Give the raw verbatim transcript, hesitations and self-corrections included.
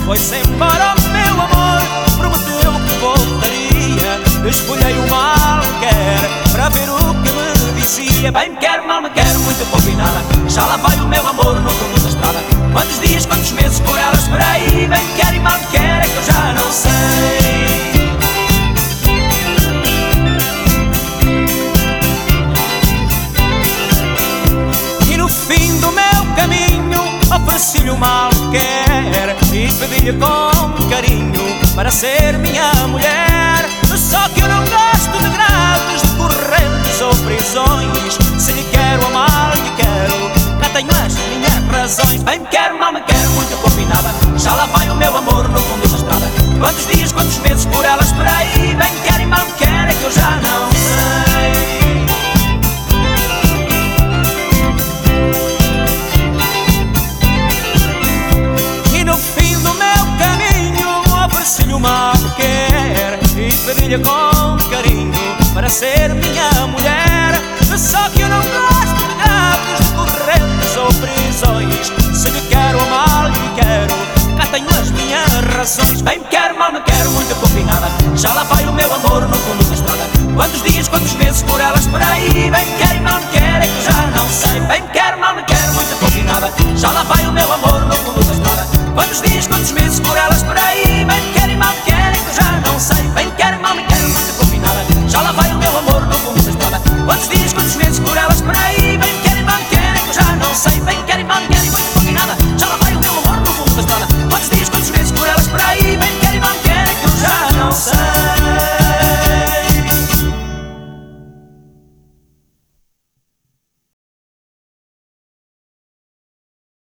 Foi-se embora o meu amor, prometeu que voltaria. Escolhei o mal que quer para ver o que me dizia. Bem me quer, mal me quer, muito pouco e nada. Já lá vai o meu amor no fundo da estrada. Quantos dias, quantos meses por ela esperei. Bem me quer e mal me quer, é que eu já não sei. E no fim do meu caminho ofereci-lhe o mal que quer e pedi-lhe com carinho para ser minha mulher. Só que eu não gosto de grades, de correntes ou prisões. Se lhe quero amar, lhe quero, cá tenho as minhas razões. Bem me quer, mal me quer, muito pouco e nada. Já lá vai o meu amor no fundo da estrada. Quantos dias, quantos meses por ela esperei. Bem me quer e mal me quer, é que eu já não sei. E no fim do meu caminho ofereci-lhe o mal que quer e pedi-lhe com carinho para ser minha mulher. Só que eu não gosto de gatos, de correntes ou prisões. Se lhe quero amar, lhe quero, cá tenho as minhas razões. Bem me quer, mal me quer, muito pouco e nada. Já lá vai o meu amor no fundo da estrada. Quantos dias, quantos meses por ela esperei. Bem me quer e mal me quer, é que eu já não sei. Bem me quer, mal me quer, muito pouco e nada. Já lá vai o meu amor no fundo da estrada. Quantos dias,